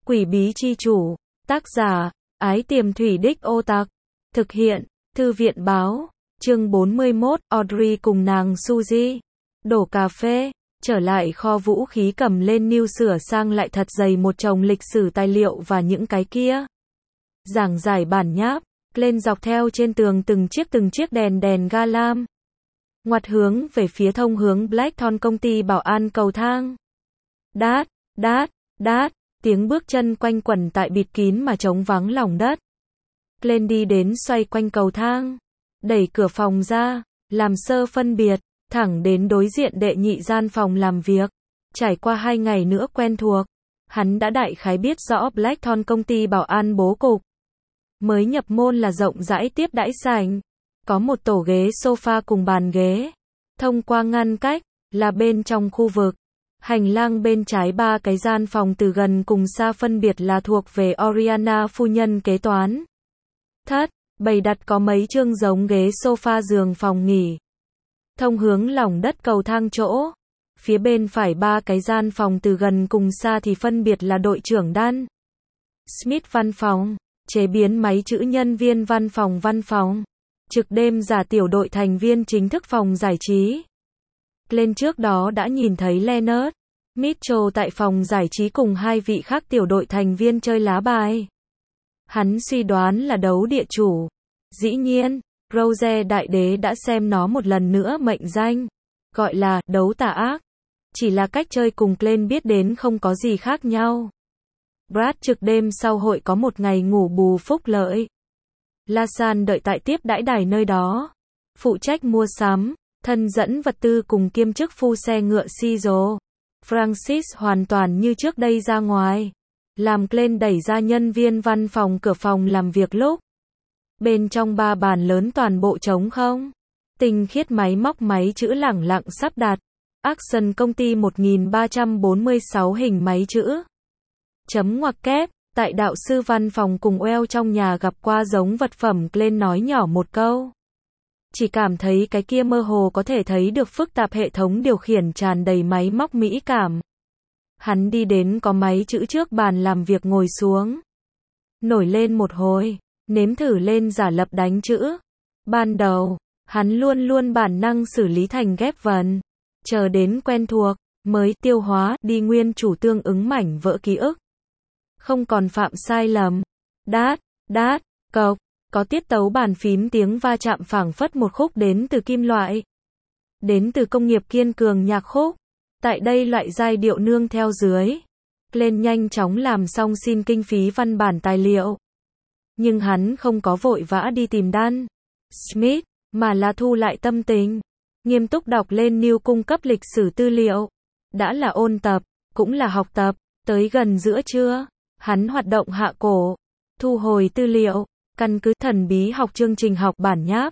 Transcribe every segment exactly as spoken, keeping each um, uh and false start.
Quỷ bí chi chủ. Tác giả, Ái Tiềm Thủy Đích Ô Tặc. Thực hiện, Thư viện báo. Chương bốn mươi mốt, Audrey cùng nàng Suzy. Đổ cà phê, trở lại kho vũ khí cầm lên New sửa sang lại thật dày một chồng lịch sử tài liệu và những cái kia. Giảng giải bản nháp, lên dọc theo trên tường từng chiếc từng chiếc đèn đèn ga lam. Ngoặt hướng về phía thông hướng Blackthorn công ty bảo an cầu thang. Đát, đát, đát, tiếng bước chân quanh quẩn tại bịt kín mà trống vắng lòng đất. Lên đi đến xoay quanh cầu thang, đẩy cửa phòng ra, làm sơ phân biệt, thẳng đến đối diện đệ nhị gian phòng làm việc. Trải qua hai ngày nữa quen thuộc, hắn đã đại khái biết rõ Blackthorn công ty bảo an bố cục. Mới nhập môn là rộng rãi tiếp đãi sảnh, có một tổ ghế sofa cùng bàn ghế. Thông qua ngăn cách, là bên trong khu vực. Hành lang bên trái ba cái gian phòng từ gần cùng xa phân biệt là thuộc về Oriana phu nhân kế toán. Thất, bày đặt có mấy chương giống ghế sofa giường phòng nghỉ. Thông hướng lòng đất cầu thang chỗ. Phía bên phải ba cái gian phòng từ gần cùng xa thì phân biệt là đội trưởng Dan Smith văn phòng, chế biến máy chữ nhân viên văn phòng văn phòng, trực đêm giả tiểu đội thành viên chính thức phòng giải trí. Lên trước đó đã nhìn thấy Leonard Mitchell tại phòng giải trí cùng hai vị khác tiểu đội thành viên chơi lá bài. Hắn suy đoán là đấu địa chủ. Dĩ nhiên, Rose đại đế đã xem nó một lần nữa mệnh danh, gọi là đấu tà ác. Chỉ là cách chơi cùng Glenn biết đến không có gì khác nhau. Brad trực đêm sau hội có một ngày ngủ bù phúc lợi. Lasan đợi tại tiếp đãi đài nơi đó, phụ trách mua sắm, thân dẫn vật tư cùng kiêm chức phu xe ngựa Cizzo. Francis hoàn toàn như trước đây ra ngoài, làm Glenn đẩy ra nhân viên văn phòng cửa phòng làm việc lúc. Bên trong ba bàn lớn toàn bộ trống không. Tinh khiết máy móc máy chữ lẳng lặng sắp đặt. Action công ty một nghìn ba trăm bốn mươi sáu hình máy chữ. Chấm ngoặc kép, tại đạo sư văn phòng cùng Well trong nhà gặp qua giống vật phẩm. Glenn nói nhỏ một câu. Chỉ cảm thấy cái kia mơ hồ có thể thấy được phức tạp hệ thống điều khiển tràn đầy máy móc mỹ cảm. Hắn đi đến có máy chữ trước bàn làm việc ngồi xuống. Nổi lên một hồi, nếm thử lên giả lập đánh chữ. Ban đầu, hắn luôn luôn bản năng xử lý thành ghép vần. Chờ đến quen thuộc, mới tiêu hóa đi nguyên chủ tương ứng mảnh vỡ ký ức. Không còn phạm sai lầm. Đát, đát, cộc. Có tiết tấu bàn phím tiếng va chạm phảng phất một khúc đến từ kim loại. Đến từ công nghiệp kiên cường nhạc khúc. Tại đây loại giai điệu nương theo dưới. Lên nhanh chóng làm xong xin kinh phí văn bản tài liệu. Nhưng hắn không có vội vã đi tìm Dan Smith, mà là thu lại tâm tình. Nghiêm túc đọc lên New cung cấp lịch sử tư liệu. Đã là ôn tập, cũng là học tập. Tới gần giữa trưa, hắn hoạt động hạ cổ. Thu hồi tư liệu. Căn cứ thần bí học chương trình học bản nháp.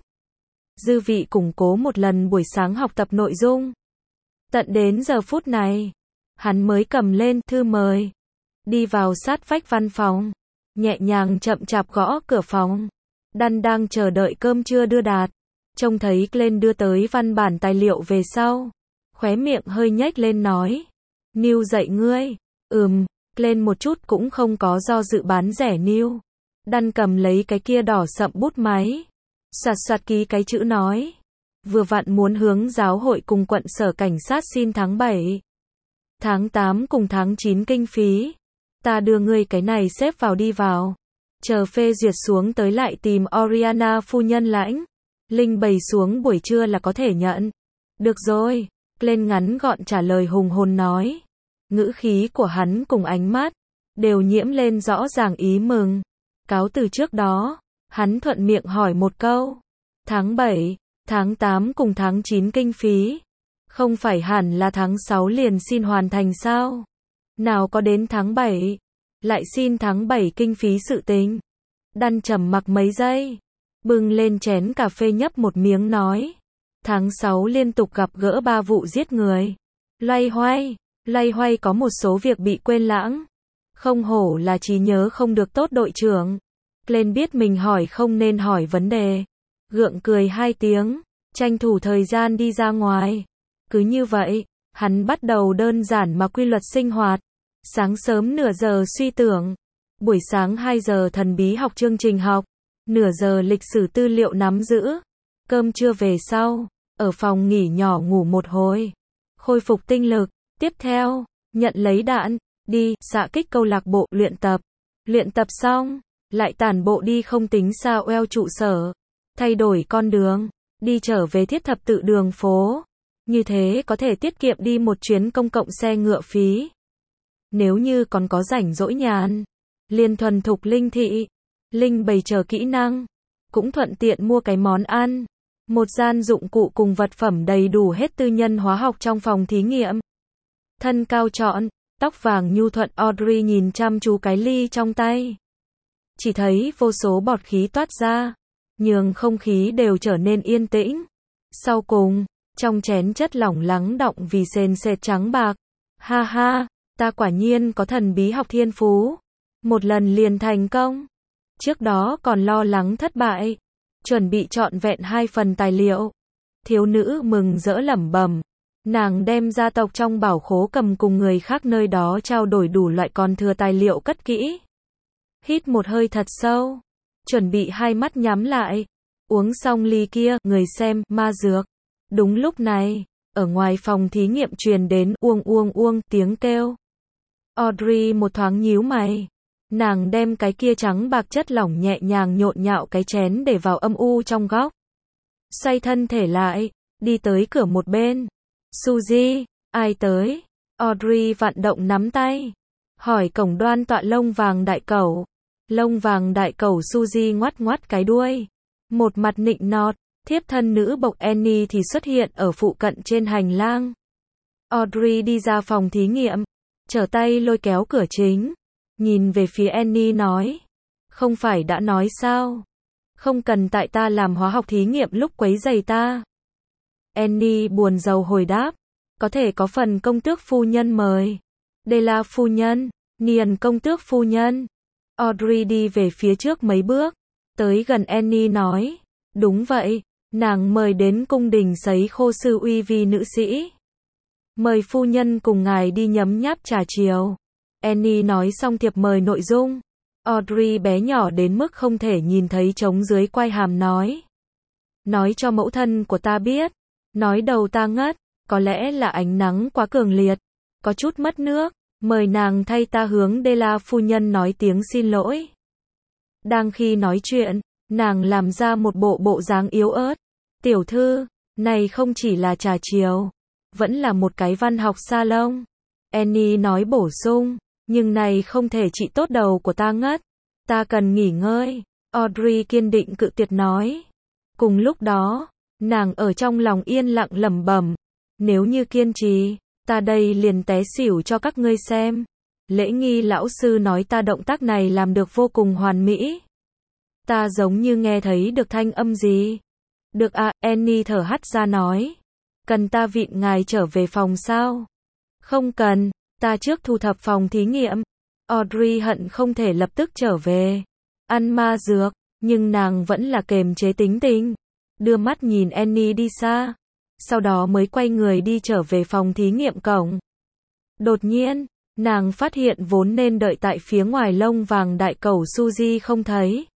Dư vị củng cố một lần buổi sáng học tập nội dung. Tận đến giờ phút này, hắn mới cầm lên thư mời. Đi vào sát vách văn phòng. Nhẹ nhàng chậm chạp gõ cửa phòng. Dan đang chờ đợi cơm trưa đưa đạt. Trông thấy Glenn đưa tới văn bản tài liệu về sau. Khóe miệng hơi nhếch lên nói. New dạy ngươi. Ừm, Glenn một chút cũng không có do dự bán rẻ New. Dan cầm lấy cái kia đỏ sậm bút máy. Soạt soạt ký cái chữ nói. Vừa vặn muốn hướng giáo hội cùng quận sở cảnh sát xin tháng bảy. Tháng tám cùng tháng chín kinh phí. Ta đưa ngươi cái này xếp vào đi vào. Chờ phê duyệt xuống tới lại tìm Oriana phu nhân lãnh. Linh bày xuống buổi trưa là có thể nhận. Được rồi. Glenn ngắn gọn trả lời hùng hồn nói. Ngữ khí của hắn cùng ánh mắt. Đều nhiễm lên rõ ràng ý mừng. Cáo từ trước đó, hắn thuận miệng hỏi một câu. Tháng bảy, tháng tám cùng tháng chín kinh phí. Không phải hẳn là tháng sáu liền xin hoàn thành sao? Nào có đến tháng bảy, lại xin tháng bảy kinh phí sự tình. Dan trầm mặc mấy giây, bưng lên chén cà phê nhấp một miếng nói. Tháng sáu liên tục gặp gỡ ba vụ giết người. Loay hoay, loay hoay có một số việc bị quên lãng. Không hổ là trí nhớ không được tốt đội trưởng. Glenn biết mình hỏi không nên hỏi vấn đề. Gượng cười hai tiếng, tranh thủ thời gian đi ra ngoài. Cứ như vậy, hắn bắt đầu đơn giản mà quy luật sinh hoạt. Sáng sớm nửa giờ suy tưởng. Buổi sáng hai giờ thần bí học chương trình học. Nửa giờ lịch sử tư liệu nắm giữ. Cơm trưa về sau. Ở phòng nghỉ nhỏ ngủ một hồi. Khôi phục tinh lực. Tiếp theo, nhận lấy đạn. Đi, xạ kích câu lạc bộ, luyện tập. Luyện tập xong. Lại tản bộ đi không tính xa eo trụ sở. Thay đổi con đường. Đi trở về thiết thập tự đường phố. Như thế có thể tiết kiệm đi một chuyến công cộng xe ngựa phí. Nếu như còn có rảnh rỗi nhàn, liền thuần thục linh thị, linh bày chờ kỹ năng, cũng thuận tiện mua cái món ăn. Một gian dụng cụ cùng vật phẩm đầy đủ hết tư nhân hóa học trong phòng thí nghiệm. Thân cao trọn, tóc vàng nhu thuận Audrey nhìn chăm chú cái ly trong tay. Chỉ thấy vô số bọt khí toát ra, nhường không khí đều trở nên yên tĩnh. Sau cùng, trong chén chất lỏng lắng đọng vì sền sệt trắng bạc. Ha ha, ta quả nhiên có thần bí học thiên phú. Một lần liền thành công. Trước đó còn lo lắng thất bại. Chuẩn bị trọn vẹn hai phần tài liệu. Thiếu nữ mừng rỡ lẩm bẩm. Nàng đem gia tộc trong bảo khố cầm cùng người khác nơi đó trao đổi đủ loại còn thừa tài liệu cất kỹ. Hít một hơi thật sâu. Chuẩn bị hai mắt nhắm lại. Uống xong ly kia, người xem, ma dược. Đúng lúc này, ở ngoài phòng thí nghiệm truyền đến uông uông uông tiếng kêu. Audrey một thoáng nhíu mày. Nàng đem cái kia trắng bạc chất lỏng nhẹ nhàng nhộn nhạo cái chén để vào âm u trong góc. Xoay thân thể lại, đi tới cửa một bên. Suzy, ai tới? Audrey vặn động nắm tay. Hỏi cổng đoan tọa lông vàng đại cẩu. Lông vàng đại cẩu Suzy ngoắt ngoắt cái đuôi. Một mặt nịnh nọt, thiếp thân nữ bộc Annie thì xuất hiện ở phụ cận trên hành lang. Audrey đi ra phòng thí nghiệm, trở tay lôi kéo cửa chính. Nhìn về phía Annie nói. Không phải đã nói sao? Không cần tại ta làm hóa học thí nghiệm lúc quấy rầy ta. Annie buồn rầu hồi đáp. Có thể có phần công tước phu nhân mời. Đây là phu nhân, Niền công tước phu nhân. Audrey đi về phía trước mấy bước. Tới gần Annie nói. Đúng vậy, nàng mời đến cung đình sấy khô sư uy vi nữ sĩ. Mời phu nhân cùng ngài đi nhấm nháp trà chiều. Annie nói xong thiệp mời nội dung. Audrey bé nhỏ đến mức không thể nhìn thấy trống dưới quai hàm nói. Nói cho mẫu thân của ta biết. Nói đầu ta ngất. Có lẽ là ánh nắng quá cường liệt. Có chút mất nước. Mời nàng thay ta hướng Della phu nhân nói tiếng xin lỗi. Đang khi nói chuyện, nàng làm ra một bộ bộ dáng yếu ớt. Tiểu thư, này không chỉ là trà chiều. Vẫn là một cái văn học salon. Annie nói bổ sung. Nhưng này không thể trị tốt đầu của ta ngất. Ta cần nghỉ ngơi. Audrey kiên định cự tuyệt nói. Cùng lúc đó, nàng ở trong lòng yên lặng lẩm bẩm. Nếu như kiên trì, ta đây liền té xỉu cho các ngươi xem. Lễ nghi lão sư nói ta động tác này làm được vô cùng hoàn mỹ. Ta giống như nghe thấy được thanh âm gì. Được à, Annie thở hắt ra nói. Cần ta vịn ngài trở về phòng sao? Không cần, ta trước thu thập phòng thí nghiệm. Audrey hận không thể lập tức trở về. Ăn ma dược, nhưng nàng vẫn là kềm chế tính tình. Đưa mắt nhìn Annie đi xa. Sau đó mới quay người đi trở về phòng thí nghiệm cổng. Đột nhiên, nàng phát hiện vốn nên đợi tại phía ngoài lông vàng đại cẩu Suzy không thấy.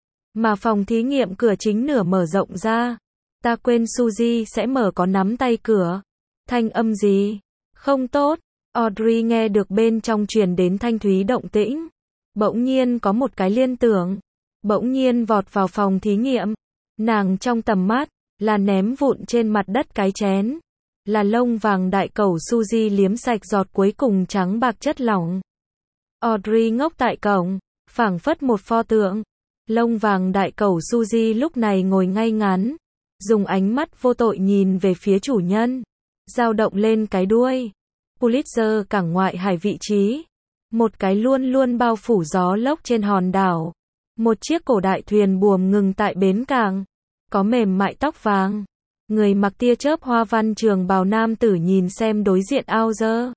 Mà phòng thí nghiệm cửa chính nửa mở rộng ra. Ta quên Suzy sẽ mở có nắm tay cửa. Thanh âm gì? Không tốt. Audrey nghe được bên trong truyền đến thanh thúy động tĩnh. Bỗng nhiên có một cái liên tưởng. Bỗng nhiên vọt vào phòng thí nghiệm. Nàng trong tầm mắt, là ném vụn trên mặt đất cái chén. Là lông vàng đại cẩu Suzy liếm sạch giọt cuối cùng trắng bạc chất lỏng. Audrey ngốc tại cổng, phảng phất một pho tượng. Lông vàng đại cẩu Suzy lúc này ngồi ngay ngắn. Dùng ánh mắt vô tội nhìn về phía chủ nhân. Dao động lên cái đuôi. Pulitzer cảng ngoại hải vị trí. Một cái luôn luôn bao phủ gió lốc trên hòn đảo. Một chiếc cổ đại thuyền buồm ngừng tại bến cảng. Có mềm mại tóc vàng. Người mặc tia chớp hoa văn trường bào nam tử nhìn xem đối diện Auger.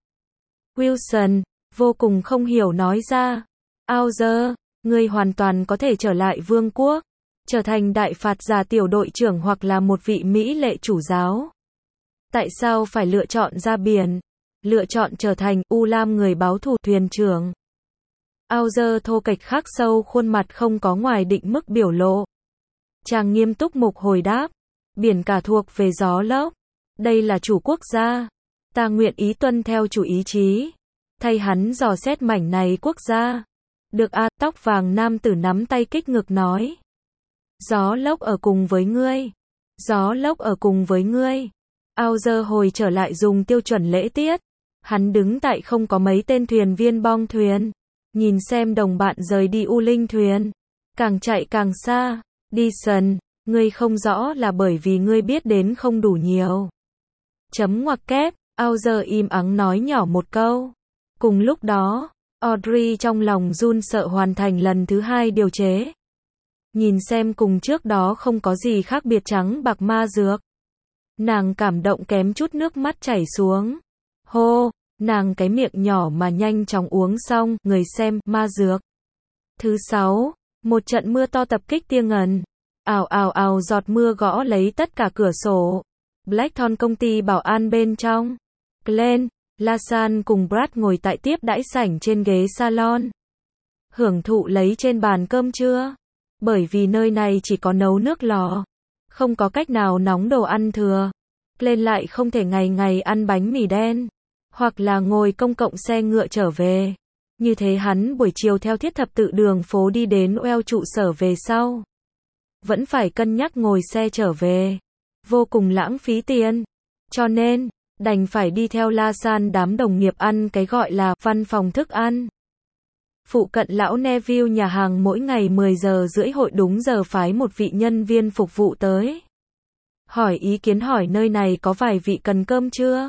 Wilson, vô cùng không hiểu nói ra. Auger, ngươi hoàn toàn có thể trở lại vương quốc. Trở thành đại phạt giả tiểu đội trưởng hoặc là một vị Mỹ lệ chủ giáo. Tại sao phải lựa chọn ra biển? lựa chọn trở thành U Lam người báo thù thuyền trưởng. Auger thô kệch khắc sâu khuôn mặt không có ngoài định mức biểu lộ. Chàng nghiêm túc mục hồi đáp. Biển cả thuộc về gió lốc. Đây là chủ quốc gia. Ta nguyện ý tuân theo chủ ý chí. Thay hắn dò xét mảnh này quốc gia. Được a, tóc vàng nam tử nắm tay kích ngực nói. Gió lốc ở cùng với ngươi. Gió lốc ở cùng với ngươi. Auger hồi trở lại dùng tiêu chuẩn lễ tiết. Hắn đứng tại không có mấy tên thuyền viên bong thuyền. Nhìn xem đồng bạn rời đi U Linh thuyền. Càng chạy càng xa. Đi sần, ngươi không rõ là bởi vì ngươi biết đến không đủ nhiều. Chấm ngoặc kép, Auger im ắng nói nhỏ một câu. Cùng lúc đó, Audrey trong lòng run sợ hoàn thành lần thứ hai điều chế. Nhìn xem cùng trước đó không có gì khác biệt trắng bạc ma dược. Nàng cảm động kém chút nước mắt chảy xuống. Hô, nàng cái miệng nhỏ mà nhanh chóng uống xong, người xem, ma dược. Thứ sáu, một trận mưa to tập kích tia ngần. Ào ào ào giọt mưa gõ lấy tất cả cửa sổ. Blackthorn công ty bảo an bên trong. Glenn, Lasan cùng Brad ngồi tại tiếp đãi sảnh trên ghế salon. Hưởng thụ lấy trên bàn cơm trưa. Bởi vì nơi này chỉ có nấu nước lò. Không có cách nào nóng đồ ăn thừa. Glenn lại không thể ngày ngày ăn bánh mì đen. Hoặc là ngồi công cộng xe ngựa trở về. Như thế hắn buổi chiều theo thiết thập tự đường phố đi đến Well trụ sở về sau. Vẫn phải cân nhắc ngồi xe trở về. Vô cùng lãng phí tiền. Cho nên, đành phải đi theo Lasan đám đồng nghiệp ăn cái gọi là văn phòng thức ăn. Phụ cận lão Neville nhà hàng mỗi ngày mười giờ rưỡi hội đúng giờ phái một vị nhân viên phục vụ tới. Hỏi ý kiến hỏi nơi này có vài vị cần cơm chưa?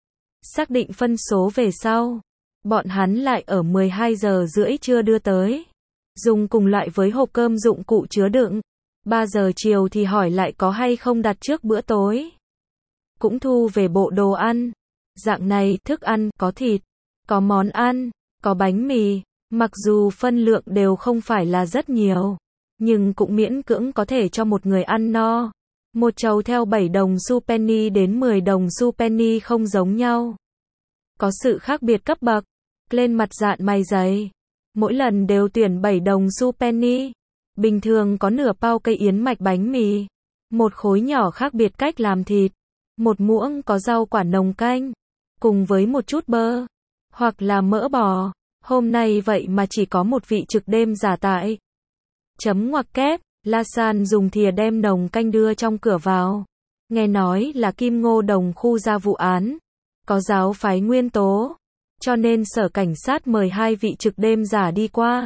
Xác định phân số về sau. Bọn hắn lại ở mười hai giờ rưỡi trưa đưa tới. Dùng cùng loại với hộp cơm dụng cụ chứa đựng. ba giờ chiều thì hỏi lại có hay không đặt trước bữa tối. Cũng thu về bộ đồ ăn. Dạng này, thức ăn, có thịt, có món ăn, có bánh mì. Mặc dù phân lượng đều không phải là rất nhiều. Nhưng cũng miễn cưỡng có thể cho một người ăn no. Một chầu theo bảy đồng xu penny đến mười đồng xu penny không giống nhau. Có sự khác biệt cấp bậc. Lên mặt dạn mày dày. Mỗi lần đều tuyển bảy đồng xu penny. Bình thường có nửa bao cây yến mạch bánh mì. Một khối nhỏ khác biệt cách làm thịt. Một muỗng có rau quả nồng canh. Cùng với một chút bơ. Hoặc là mỡ bò. Hôm nay vậy mà chỉ có một vị trực đêm giả tại. Chấm ngoặc kép. Lasan dùng thìa đem nồng canh đưa trong cửa vào. Nghe nói là Kim Ngô Đồng khu ra vụ án. Có giáo phái nguyên tố. Cho nên sở cảnh sát mời hai vị trực đêm giả đi qua.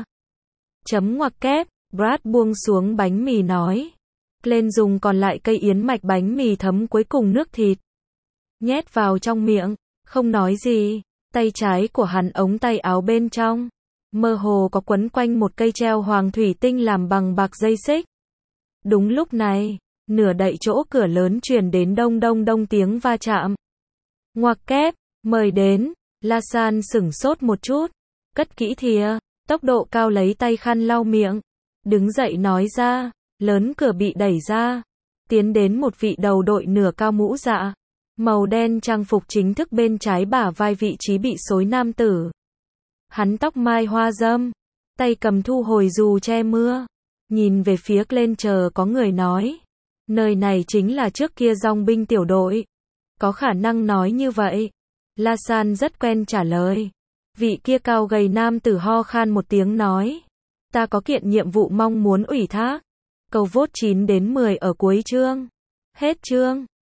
Chấm ngoặc kép. Brad buông xuống bánh mì nói. Lên dùng còn lại cây yến mạch bánh mì thấm cuối cùng nước thịt. Nhét vào trong miệng. Không nói gì. Tay trái của hắn ống tay áo bên trong. Mơ hồ có quấn quanh một cây treo hoàng thủy tinh làm bằng bạc dây xích. Đúng lúc này, nửa đậy chỗ cửa lớn truyền đến đông đông đông tiếng va chạm. Ngoặc kép, mời đến. Lasan sửng sốt một chút. Cất kỹ thìa, tốc độ cao lấy tay khăn lau miệng. Đứng dậy nói ra, lớn cửa bị đẩy ra. Tiến đến một vị đầu đội nửa cao mũ dạ. Màu đen trang phục chính thức bên trái bả vai vị trí bị xối nam tử. Hắn tóc mai hoa râm, tay cầm thu hồi dù che mưa. Nhìn về phía lên chờ có người nói. Nơi này chính là trước kia dòng binh tiểu đội. Có khả năng nói như vậy. Lasan rất quen trả lời. Vị kia cao gầy nam tử ho khan một tiếng nói. Ta có kiện nhiệm vụ mong muốn ủy thác. Cầu vote chín đến mười ở cuối chương. Hết chương.